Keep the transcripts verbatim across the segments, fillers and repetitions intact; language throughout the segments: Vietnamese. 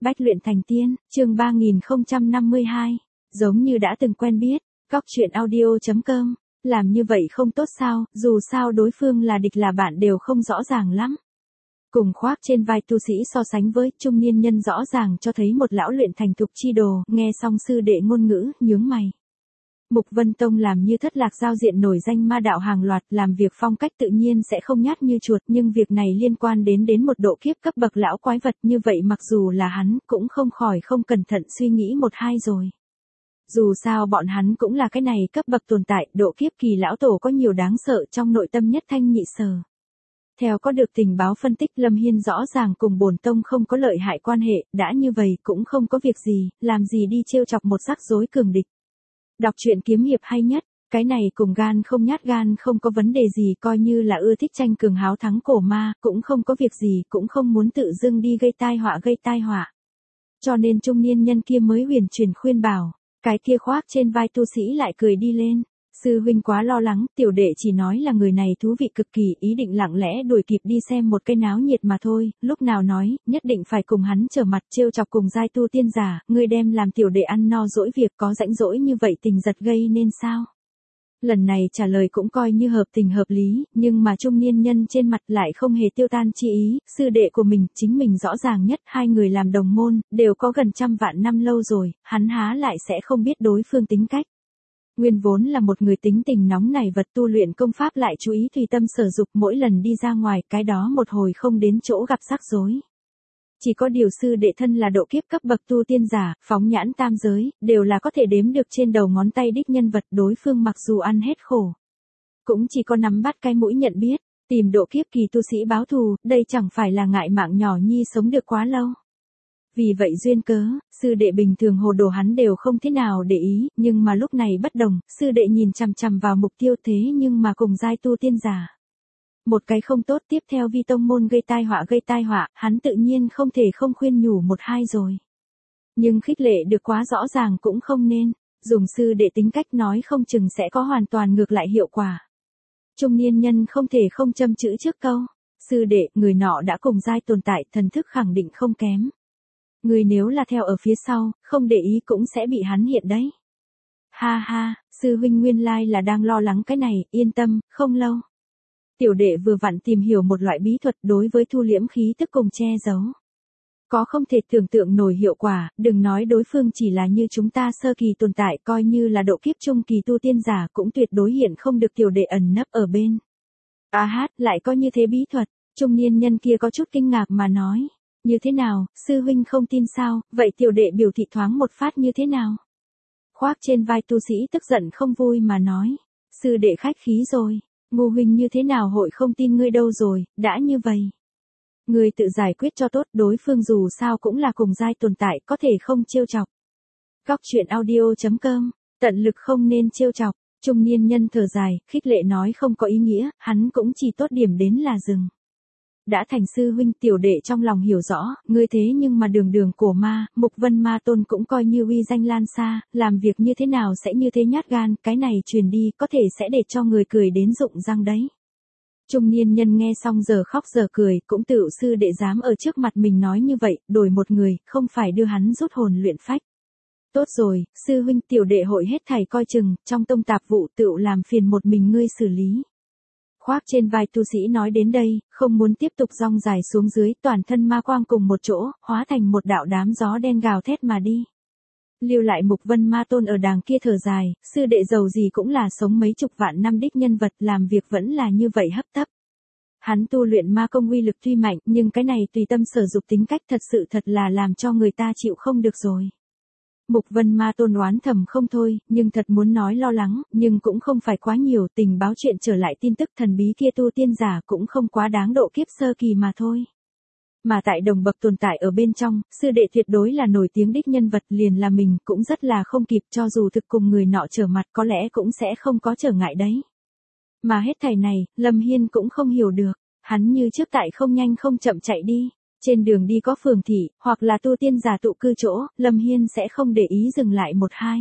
Bách luyện thành tiên, chương ba nghìn không trăm năm mươi hai, giống như đã từng quen biết, góc truyện audio chấm com, làm như vậy không tốt sao, dù sao đối phương là địch là bạn đều không rõ ràng lắm. Cùng khoác trên vai tu sĩ so sánh với trung niên nhân rõ ràng cho thấy một lão luyện thành thục chi đồ, nghe xong sư đệ ngôn ngữ, nhướng mày. Mục Vân Tông làm như thất lạc giao diện nổi danh ma đạo hàng loạt, làm việc phong cách tự nhiên sẽ không nhát như chuột, nhưng việc này liên quan đến đến một độ kiếp cấp bậc lão quái vật, như vậy mặc dù là hắn, cũng không khỏi không cẩn thận suy nghĩ một hai rồi. Dù sao bọn hắn cũng là cái này cấp bậc tồn tại, độ kiếp kỳ lão tổ có nhiều đáng sợ, trong nội tâm nhất thanh nhị sở. Theo có được tình báo phân tích, Lâm Hiên rõ ràng cùng bổn tông không có lợi hại quan hệ, đã như vậy cũng không có việc gì, làm gì đi trêu chọc một rắc rối cường địch. Đọc truyện kiếm hiệp hay nhất, cái này cùng gan không nhát gan không có vấn đề gì, coi như là ưa thích tranh cường háo thắng cổ ma, cũng không có việc gì, cũng không muốn tự dưng đi gây tai họa gây tai họa. Cho nên trung niên nhân kia mới huyền truyền khuyên bảo, cái kia khoác trên vai tu sĩ lại cười đi lên. Sư huynh quá lo lắng, tiểu đệ chỉ nói là người này thú vị cực kỳ, ý định lặng lẽ đuổi kịp đi xem một cái náo nhiệt mà thôi, lúc nào nói, nhất định phải cùng hắn trở mặt trêu chọc cùng giai tu tiên giả, ngươi đem làm tiểu đệ ăn no dỗi việc, có rãnh rỗi như vậy tình giật gây nên sao? Lần này trả lời cũng coi như hợp tình hợp lý, nhưng mà trung niên nhân trên mặt lại không hề tiêu tan chi ý, sư đệ của mình, chính mình rõ ràng nhất, hai người làm đồng môn, đều có gần trăm vạn năm lâu rồi, hắn há lại sẽ không biết đối phương tính cách. Nguyên vốn là một người tính tình nóng nảy vật, tu luyện công pháp lại chú ý tùy tâm sở dục, mỗi lần đi ra ngoài cái đó một hồi không đến chỗ gặp rắc rối. Chỉ có điều sư đệ thân là độ kiếp cấp bậc tu tiên giả, phóng nhãn tam giới, đều là có thể đếm được trên đầu ngón tay đích nhân vật, đối phương mặc dù ăn hết khổ. Cũng chỉ có nắm bắt cái mũi nhận biết, tìm độ kiếp kỳ tu sĩ báo thù, đây chẳng phải là ngại mạng nhỏ nhi sống được quá lâu. Vì vậy duyên cớ, sư đệ bình thường hồ đồ hắn đều không thế nào để ý, nhưng mà lúc này bất đồng, sư đệ nhìn chằm chằm vào mục tiêu thế nhưng mà cùng giai tu tiên giả. Một cái không tốt tiếp theo vi tông môn gây tai họa gây tai họa, hắn tự nhiên không thể không khuyên nhủ một hai rồi. Nhưng khích lệ được quá rõ ràng cũng không nên, dùng sư đệ tính cách nói không chừng sẽ có hoàn toàn ngược lại hiệu quả. Trung niên nhân không thể không châm chữ trước câu, sư đệ, người nọ đã cùng giai tồn tại, thần thức khẳng định không kém. Người nếu là theo ở phía sau, không để ý cũng sẽ bị hắn hiện đấy. Ha ha, sư huynh nguyên lai là đang lo lắng cái này, yên tâm, không lâu. Tiểu đệ vừa vặn tìm hiểu một loại bí thuật đối với thu liễm khí tức cùng che giấu. Có không thể tưởng tượng nổi hiệu quả, đừng nói đối phương chỉ là như chúng ta sơ kỳ tồn tại, coi như là độ kiếp trung kỳ tu tiên giả cũng tuyệt đối hiện không được tiểu đệ ẩn nấp ở bên. À hát, lại có như thế bí thuật, trung niên nhân kia có chút kinh ngạc mà nói. Như thế nào, sư huynh không tin sao, vậy tiểu đệ biểu thị thoáng một phát như thế nào? Khoác trên vai tu sĩ tức giận không vui mà nói, sư đệ khách khí rồi, ngu huynh như thế nào hội không tin ngươi đâu rồi, đã như vậy. Ngươi tự giải quyết cho tốt, đối phương dù sao cũng là cùng giai tồn tại, có thể không trêu chọc. Góc truyện audio chấm com, tận lực không nên trêu chọc, trung niên nhân thở dài, khích lệ nói không có ý nghĩa, hắn cũng chỉ tốt điểm đến là dừng. Đã thành sư huynh, tiểu đệ trong lòng hiểu rõ, ngươi thế nhưng mà đường đường cổ ma, Mục Vân Ma Tôn cũng coi như uy danh lan xa, làm việc như thế nào sẽ như thế nhát gan, cái này truyền đi, có thể sẽ để cho người cười đến rụng răng đấy. Trung niên nhân nghe xong giờ khóc giờ cười, cũng tự sư đệ dám ở trước mặt mình nói như vậy, đổi một người, không phải đưa hắn rút hồn luyện phách. Tốt rồi, sư huynh, tiểu đệ hội hết thảy coi chừng, trong tông tạp vụ tự làm phiền một mình ngươi xử lý. Khoác trên vai tu sĩ nói đến đây, không muốn tiếp tục rong dài xuống dưới, toàn thân ma quang cùng một chỗ, hóa thành một đạo đám gió đen gào thét mà đi. Lưu lại Mục Vân Ma Tôn ở đàng kia thở dài, sư đệ giàu gì cũng là sống mấy chục vạn năm đích nhân vật, làm việc vẫn là như vậy hấp tấp. Hắn tu luyện ma công uy lực tuy mạnh, nhưng cái này tùy tâm sở dục tính cách thật sự thật là làm cho người ta chịu không được rồi. Mục Vân Ma Tôn oán thầm không thôi, nhưng thật muốn nói lo lắng, nhưng cũng không phải quá nhiều, tình báo chuyện trở lại tin tức thần bí kia tu tiên giả cũng không quá đáng độ kiếp sơ kỳ mà thôi. Mà tại đồng bậc tồn tại ở bên trong, sư đệ tuyệt đối là nổi tiếng đích nhân vật, liền là mình cũng rất là không kịp, cho dù thực cùng người nọ trở mặt có lẽ cũng sẽ không có trở ngại đấy. Mà hết thảy này, Lâm Hiên cũng không hiểu được, hắn như trước tại không nhanh không chậm chạy đi. Trên đường đi có phường thị, hoặc là tu tiên giả tụ cư chỗ, Lâm Hiên sẽ không để ý dừng lại một hai.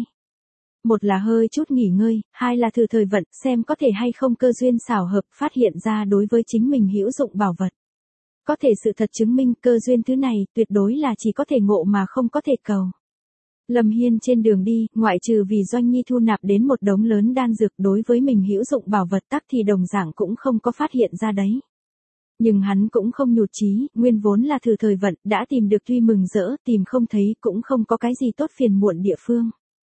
Một là hơi chút nghỉ ngơi, hai là thử thời vận, xem có thể hay không cơ duyên xảo hợp phát hiện ra đối với chính mình hữu dụng bảo vật. Có thể sự thật chứng minh cơ duyên thứ này tuyệt đối là chỉ có thể ngộ mà không có thể cầu. Lâm Hiên trên đường đi, ngoại trừ vì Doanh Nhi thu nạp đến một đống lớn đan dược đối với mình hữu dụng bảo vật tắc thì đồng dạng cũng không có phát hiện ra đấy. Nhưng hắn cũng không nhụt chí, nguyên vốn là thử thời vận, đã tìm được tuy mừng rỡ, tìm không thấy cũng không có cái gì tốt phiền muộn địa phương.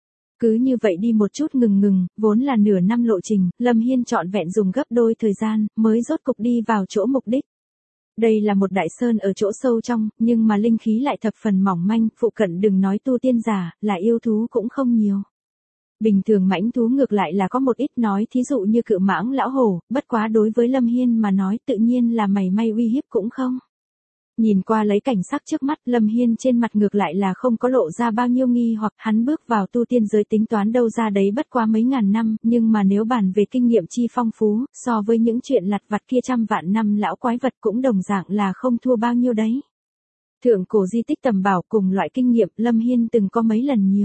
Cứ như vậy đi một chút ngừng ngừng, vốn là nửa năm lộ trình, Lâm Hiên trọn vẹn dùng gấp đôi thời gian, mới rốt cục đi vào chỗ mục đích. Đây là một đại sơn ở chỗ sâu trong, nhưng mà linh khí lại thập phần mỏng manh, phụ cận đừng nói tu tiên giả, là yêu thú cũng không nhiều. Bình thường mãnh thú ngược lại là có một ít nói thí dụ như cự mãng lão hổ, bất quá đối với Lâm Hiên mà nói tự nhiên là mảy may uy hiếp cũng không. Nhìn qua lấy cảnh sắc trước mắt, Lâm Hiên trên mặt ngược lại là không có lộ ra bao nhiêu nghi hoặc hắn bước vào tu tiên giới tính toán đâu ra đấy bất qua mấy ngàn năm, nhưng mà nếu bàn về kinh nghiệm chi phong phú, so với những chuyện lặt vặt kia trăm vạn năm lão quái vật cũng đồng dạng là không thua bao nhiêu đấy. Thượng cổ di tích tầm bảo cùng loại kinh nghiệm Lâm Hiên từng có mấy lần nhiều.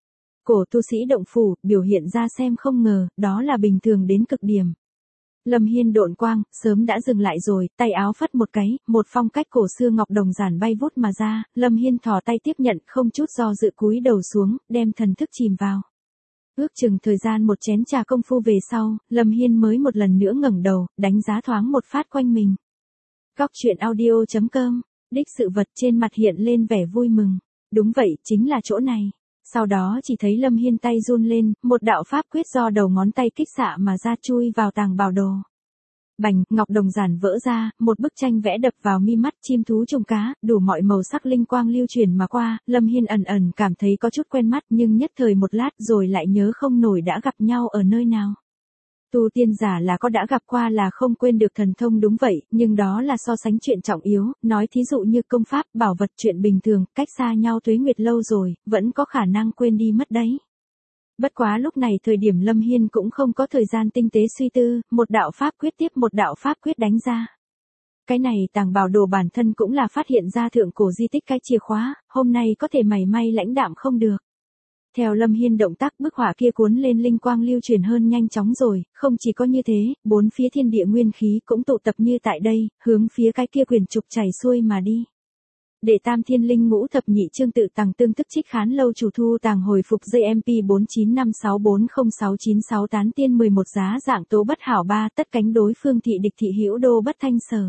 Cổ tu sĩ động phủ, biểu hiện ra xem không ngờ, đó là bình thường đến cực điểm. Lâm Hiên độn quang, sớm đã dừng lại rồi, tay áo phất một cái, một phong cách cổ xưa ngọc đồng giản bay vút mà ra, Lâm Hiên thò tay tiếp nhận, không chút do dự cúi đầu xuống, đem thần thức chìm vào. Ước chừng thời gian một chén trà công phu về sau, Lâm Hiên mới một lần nữa ngẩng đầu, đánh giá thoáng một phát quanh mình. Góc truyện audio chấm com, đích sự vật trên mặt hiện lên vẻ vui mừng. Đúng vậy, chính là chỗ này. Sau đó chỉ thấy Lâm Hiên tay run lên, một đạo pháp quyết do đầu ngón tay kích xạ mà ra chui vào tàng bảo đồ. Bành, ngọc đồng giản vỡ ra, một bức tranh vẽ đập vào mi mắt, chim thú trùng cá, đủ mọi màu sắc linh quang lưu truyền mà qua, Lâm Hiên ẩn ẩn cảm thấy có chút quen mắt nhưng nhất thời một lát rồi lại nhớ không nổi đã gặp nhau ở nơi nào. Tu tiên giả là có đã gặp qua là không quên được thần thông đúng vậy, nhưng đó là so sánh chuyện trọng yếu, nói thí dụ như công pháp, bảo vật chuyện bình thường, cách xa nhau tuế nguyệt lâu rồi, vẫn có khả năng quên đi mất đấy. Bất quá lúc này thời điểm Lâm Hiên cũng không có thời gian tinh tế suy tư, một đạo pháp quyết tiếp một đạo pháp quyết đánh ra. Cái này tàng bảo đồ bản thân cũng là phát hiện ra thượng cổ di tích cái chìa khóa, hôm nay có thể mảy may lãnh đạm không được. Theo Lâm Hiên động tác bức họa kia cuốn lên linh quang lưu truyền hơn nhanh chóng rồi, không chỉ có như thế, bốn phía thiên địa nguyên khí cũng tụ tập như tại đây, hướng phía cái kia quyền trục chảy xuôi mà đi. Đệ tam thiên linh ngũ thập nhị chương tự tàng tương tức trích khán lâu chủ thu tàng hồi phục dây em pê bốn chín năm sáu bốn không sáu chín sáu tán tiên mười một giá dạng tố bất hảo ba tất cánh đối phương thị địch thị hữu đô bất thanh sở.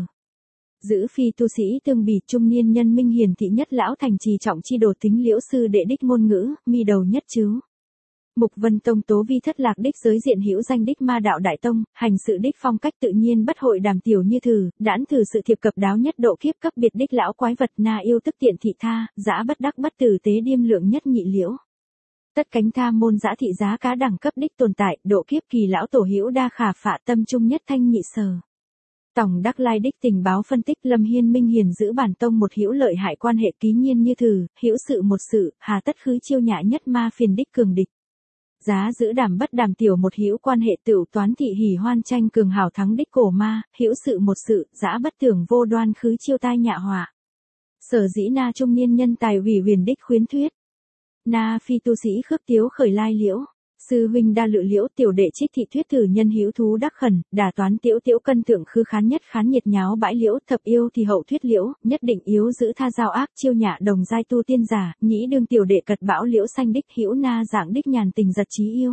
Giữ phi tu sĩ tương bì trung niên nhân minh hiển thị nhất lão thành trì trọng chi đồ tính liễu sư đệ đích ngôn ngữ, mi đầu nhất chứ. Mục Vân Tông tố vi thất lạc đích giới diện hữu danh đích ma đạo đại tông, hành sự đích phong cách tự nhiên bất hội đàm tiểu như thử, đãn thử sự thiệp cập đáo nhất độ kiếp cấp biệt đích lão quái vật na yêu tức tiện thị tha, dã bất đắc bất tử tế điêm lượng nhất nhị liễu. Tất cánh tha môn dã thị giá cá đẳng cấp đích tồn tại, độ kiếp kỳ lão tổ hữu đa khả phạ tâm trung nhất thanh nhị sở. Tổng Đắc Lai đích tình báo phân tích Lâm Hiên minh hiền giữ bản tông một hữu lợi hại quan hệ ký nhiên như thử, hữu sự một sự, hà tất khứ chiêu nhã nhất ma phiền đích cường địch. Giá giữ đảm bất đảm tiểu một hữu quan hệ tựu toán thị hỉ hoan tranh cường hảo thắng đích cổ ma, hữu sự một sự, giã bất tưởng vô đoan khứ chiêu tai nhạ họa. Sở dĩ na trung niên nhân tài ủy huyền đích khuyến thuyết. Na phi tu sĩ khước tiếu khởi lai liễu. Sư huynh đa lự liễu tiểu đệ trích thị thuyết thử nhân hữu thú đắc khẩn, đà toán tiểu tiểu cân thượng khư khán nhất khán nhiệt nháo bãi liễu thập yêu thì hậu thuyết liễu, nhất định yếu giữ tha giao ác chiêu nhạ đồng giai tu tiên giả, nhĩ đương tiểu đệ cật bão liễu xanh đích hữu na dạng đích nhàn tình giật trí yêu.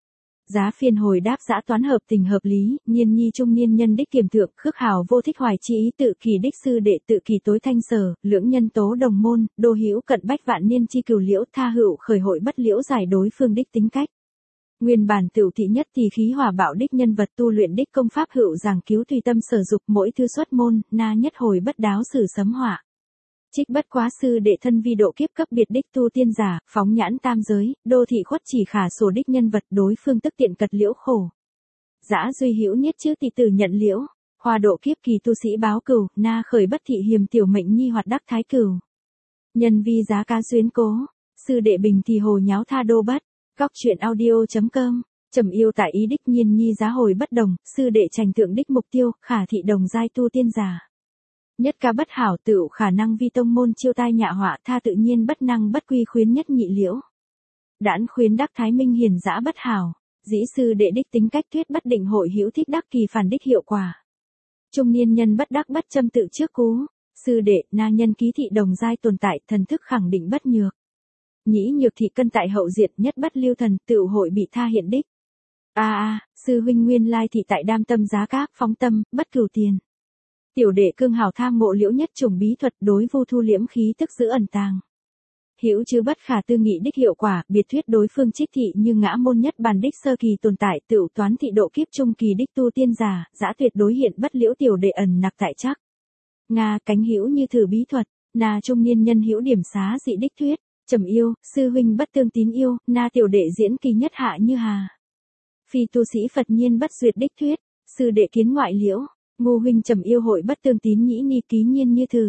Giá phiên hồi đáp giã toán hợp tình hợp lý, nhiên nhi trung niên nhân đích kiềm thượng khước hào vô thích hoài chi ý tự kỳ đích sư đệ tự kỳ tối thanh sở, lưỡng nhân tố đồng môn, đô hữu cận bách vạn niên chi cửu liễu tha hữu khởi hội bất liễu giải đối phương đích tính cách. Nguyên bản tựu thị nhất thì khí hỏa bạo đích nhân vật tu luyện đích công pháp hữu giảng cứu tùy tâm sở dục mỗi thư xuất môn, na nhất hồi bất đáo sử sấm hỏa. Trích bất quá sư đệ thân vi độ kiếp cấp biệt đích tu tiên giả, phóng nhãn tam giới, đô thị khuất chỉ khả sổ đích nhân vật đối phương tức tiện cật liễu khổ. Giã duy hữu nhất chữ tỷ tử nhận liễu, hoa độ kiếp kỳ tu sĩ báo cửu, na khởi bất thị hiềm tiểu mệnh nhi hoạt đắc thái cửu. Nhân vi giá cá xuyến cố, sư đệ bình thì hồ nháo tha đô bất. Góc truyện audio chấm com, trầm yêu tại ý đích nhiên nhi giá hồi bất đồng, sư đệ trành thượng đích mục tiêu, khả thị đồng giai tu tiên giả. Nhất ca bất hảo tựu khả năng vi tông môn chiêu tai nhạ họa tha tự nhiên bất năng bất quy khuyến nhất nhị liễu. Đãn khuyến đắc thái minh hiền dã bất hảo, dĩ sư đệ đích tính cách thuyết bất định hội hữu thích đắc kỳ phản đích hiệu quả. Trung niên nhân bất đắc bất châm tự trước cú, Sư đệ, na nhân ký thị đồng giai tồn tại, thần thức khẳng định bất nhược. Nhĩ nhược thị cân tại hậu diệt, nhất bất lưu thần, tựu hội bị tha hiện đích. A a, sư huynh nguyên lai thị tại đam tâm giá các, phóng tâm, bất cửu tiền. Tiểu đệ cương hào tham ngộ liễu nhất trùng bí thuật, đối vu thu liễm khí tức giữ ẩn tàng. Hữu chứ bất khả tư nghị đích hiệu quả, biệt thuyết đối phương trích thị như ngã môn nhất bàn đích sơ kỳ tồn tại, tựu toán thị độ kiếp trung kỳ đích tu tiên giả, giã tuyệt đối hiện bất liễu tiểu đệ ẩn nặc tại chắc. Nga cánh hữu như thử bí thuật, na trung niên nhân hữu điểm xá dị đích thuyết, trầm yêu, sư huynh bất tương tín yêu, na tiểu đệ diễn kỳ nhất hạ như hà. Phi tu sĩ Phật nhiên bất duyệt đích thuyết, sư đệ kiến ngoại liễu, ngu huynh trầm yêu hội bất tương tín nhĩ ni ký nhiên như thử.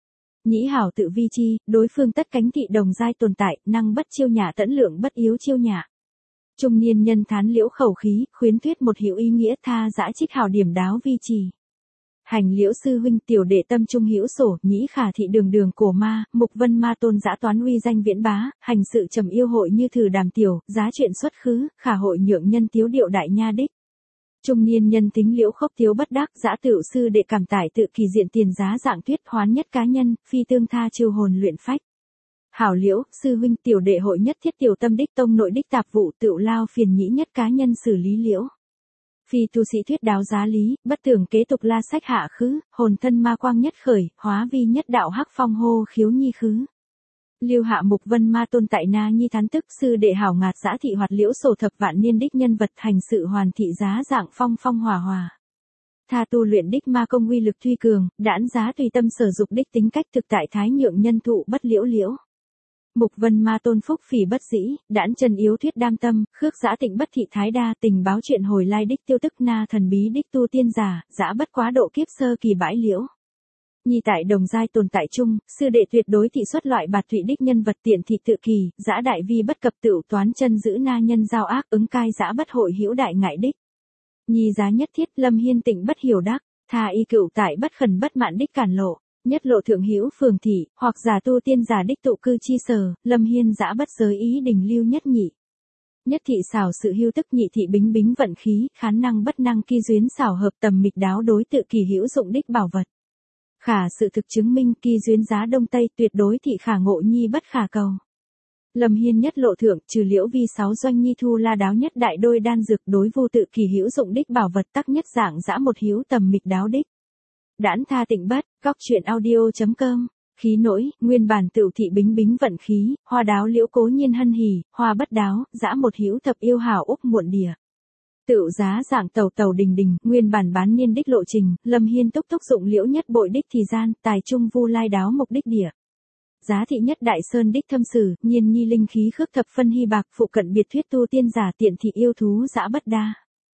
Nhĩ hảo tự vi chi, đối phương tất cánh thị đồng giai tồn tại, năng bất chiêu nhã tẫn lượng bất yếu chiêu nhã. Trung niên nhân thán liễu khẩu khí, khuyến thuyết một hữu ý nghĩa tha dã trích hảo điểm đáo vi trì. Hành liễu sư huynh tiểu đệ tâm trung hữu sổ, nhĩ khả thị đường đường cổ ma, mục vân ma tôn dã toán uy danh viễn bá, hành sự trầm yêu hội như thử đàm tiểu, giá chuyện xuất khứ, khả hội nhượng nhân tiếu điệu đại nha đích. Trung niên nhân tính liễu khốc tiếu bất đắc, dã tựu sư đệ cảm tải tự kỳ diện tiền giá dạng thuyết hoán nhất cá nhân, phi tương tha chiêu hồn luyện phách. Hảo liễu, sư huynh tiểu đệ hội nhất thiết tiểu tâm đích tông nội đích tạp vụ tựu lao phiền nhĩ nhất cá nhân xử lý liễu. Phi tu sĩ thuyết đáo giá lý, bất tưởng kế tục la sách hạ khứ, hồn thân ma quang nhất khởi, hóa vi nhất đạo hắc phong hô khiếu nhi khứ. Lưu hạ mục vân ma tôn tại na nhi thán tức sư đệ hảo ngạt giã thị hoạt liễu sổ thập vạn niên đích nhân vật hành sự hoàn thị giá dạng phong phong hòa hòa. Tha tu luyện đích ma công uy lực thuy cường, đãn giá tùy tâm sử dụng đích tính cách thực tại thái nhượng nhân thụ bất liễu liễu. Mục vân ma tôn phúc phỉ bất dĩ, đãn trần yếu thuyết đam tâm, khước giã tịnh bất thị thái đa tình báo chuyện hồi lai đích tiêu tức na thần bí đích tu tiên giả, giã bất quá độ kiếp sơ kỳ bãi liễu. Nhi tại đồng giai tồn tại chung, sư đệ tuyệt đối thị xuất loại bạt thụy đích nhân vật tiện thị tự kỳ, giã đại vi bất cập tựu toán chân giữ na nhân giao ác ứng cai giã bất hội hữu đại ngại đích. Nhi giá nhất thiết lâm hiên tịnh bất hiểu đắc, tha y cựu tại bất khẩn bất mạn đích cản lộ. Nhất lộ thượng hữu phường thị, hoặc giả tu tiên giả đích tụ cư chi sở, lâm hiên giã bất giới ý đình lưu nhất nhị. Nhất thị xảo sự hưu tức nhị thị bính bính vận khí, khán năng bất năng kỳ duyến xảo hợp tầm mịch đáo đối tự kỳ hữu dụng đích bảo vật. Khả sự thực chứng minh kỳ duyến giá đông tây tuyệt đối thị khả ngộ nhi bất khả cầu. Lâm hiên nhất lộ thượng, trừ liễu vi sáu doanh nhi thu la đáo nhất đại đôi đan dược đối vô tự kỳ hữu dụng đích bảo vật tắc nhất dạng giã một hữu tầm mịch đáo đích. Đãn tha tịnh bất, góc chuyện audio.com, khí nỗi, nguyên bản tựu thị bính bính vận khí, hoa đáo liễu cố nhiên hân hỉ, hoa bất đáo, dã một hữu thập yêu hảo úc muộn đìa. Tựu giá dạng tàu tàu đình đình, nguyên bản bán niên đích lộ trình, lâm hiên túc túc dụng liễu nhất bội đích thì gian, tài trung vu lai đáo mục đích đìa. Giá thị nhất đại sơn đích thâm sử, nhiên nhi linh khí khước thập phân hy bạc phụ cận biệt thuyết tu tiên giả tiện thị yêu thú dã bất đa.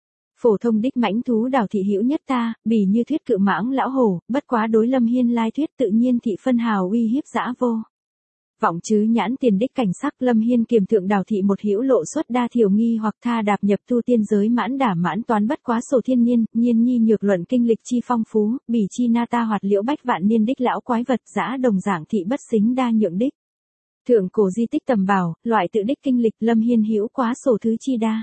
Phổ thông đích mãnh thú đảo thị hữu nhất ta, bỉ như thuyết cự mãng lão hổ, bất quá đối lâm hiên lai thuyết tự nhiên thị phân hào uy hiếp dã vô. Vọng chứ nhãn tiền đích cảnh sắc lâm hiên kiềm thượng đảo thị một hữu lộ xuất đa thiểu nghi hoặc tha đạp nhập tu tiên giới mãn đả mãn toán bất quá sổ thiên niên, nhiên nhi nhược luận kinh lịch chi phong phú, bỉ chi na ta hoạt liễu bách vạn niên đích lão quái vật dã đồng dạng thị bất xính đa nhượng đích. Thượng cổ di tích tầm bảo, loại tự đích kinh lịch lâm hiên hữu quá sổ thứ chi đa.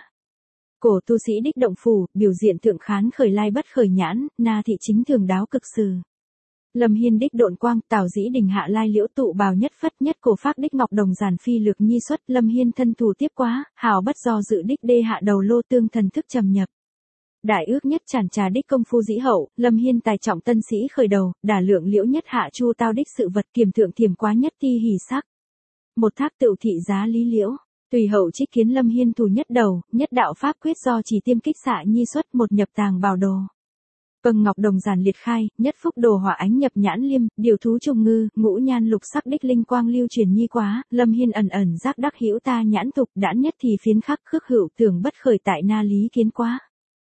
Cổ tu sĩ đích động phủ, biểu diện thượng khán khởi lai bất khởi nhãn, na thị chính thường đáo cực sử. Lâm hiên đích độn quang, tào dĩ đình hạ lai liễu tụ bào nhất phất nhất cổ phác đích ngọc đồng giản phi lược nhi xuất, lâm hiên thân thủ tiếp quá, hào bất do dự đích đê hạ đầu lô tương thần thức trầm nhập. Đại ước nhất tràn trà đích công phu dĩ hậu, lâm hiên tài trọng tân sĩ khởi đầu, đả lượng liễu nhất hạ chu tao đích sự vật kiềm thượng thiềm quá nhất ti hỉ sắc. Một thác tựu thị giá lý liễu. Tùy hậu trích kiến lâm hiên thủ nhất đầu, nhất đạo pháp quyết do chỉ tiêm kích xạ nhi xuất một nhập tàng bảo đồ. Vâng ngọc đồng giản liệt khai, nhất phúc đồ hỏa ánh nhập nhãn liêm, điều thú trùng ngư, ngũ nhan lục sắc đích linh quang lưu truyền nhi quá, lâm hiên ẩn ẩn giác đắc hữu ta nhãn tục đãn nhất thì phiến khắc khước hữu tưởng bất khởi tại na lý kiến quá.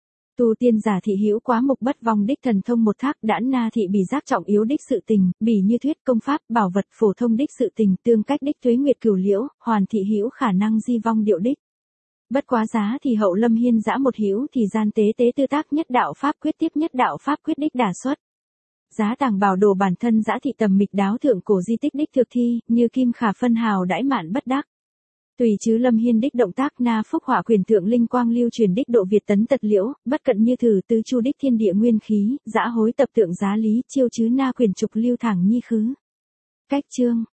Tu tiên giả thị hữu quá mục bất vong đích thần thông một thác đãn na thị bị giác trọng yếu đích sự tình, bỉ như thuyết công pháp, bảo vật phổ thông đích sự tình, tương cách đích tuế nguyệt cửu liễu, hoàn thị hữu khả năng di vong điệu đích. Bất quá giá thì hậu lâm hiên dã một hữu thì gian tế tế tư tác nhất đạo pháp quyết tiếp nhất đạo pháp quyết đích đả xuất. Giá tàng bảo đồ bản thân dã thị tầm mịch đáo thượng cổ di tích đích thực thi, như kim khả phân hào đãi mạn bất đắc. Tùy chứ Lâm Hiên đích động tác na phúc họa quyền thượng linh quang lưu truyền đích độ Việt tấn tật liễu, bất cận như thử tứ chu đích thiên địa nguyên khí, dã hối tập tượng giá lý chiêu chứ na quyền trục lưu thẳng nhi khứ. Cách chương